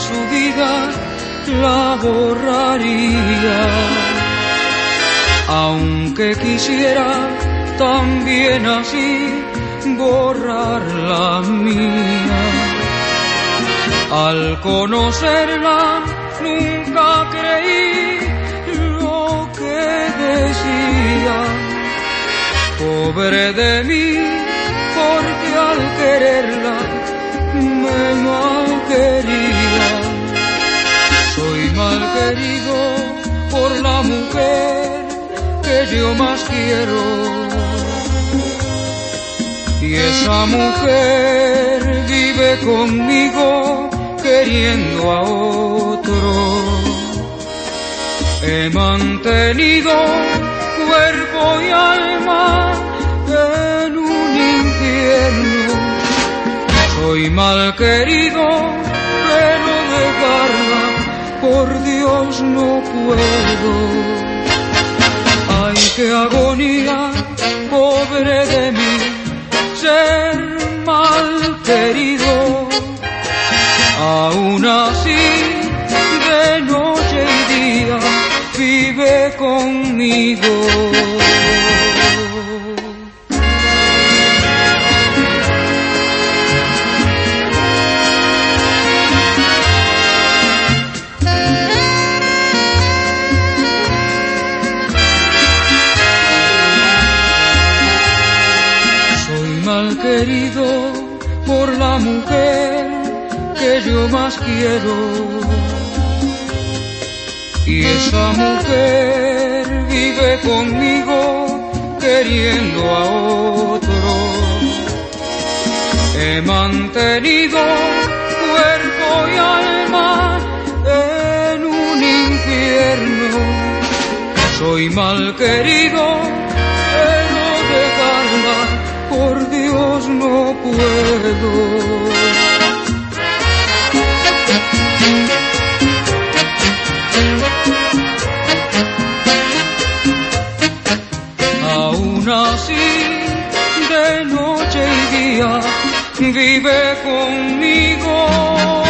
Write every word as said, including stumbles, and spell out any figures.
su vida la borraría. Aunque quisiera también así borrar la mía. Al conocerla nunca creí lo que decía. Pobre de mí, porque al quererla me malquería. Soy malquerido por la mujer que yo más quiero. Y esa mujer vive conmigo queriendo a otro. He mantenido cuerpo y alma en un infierno. Soy malquerido, pero dejarla por Dios no puedo. Ay, qué agonía, pobre de mí, ser malquerido. Aún así, de noche y día, vive conmigo. Soy malquerido por la mujer que yo más quiero. Y esa mujer vive conmigo queriendo a otro. He mantenido cuerpo y alma en un infierno. Soy malquerido, pero dejarla por Dios no puedo. Aún así, de noche y día, vive conmigo.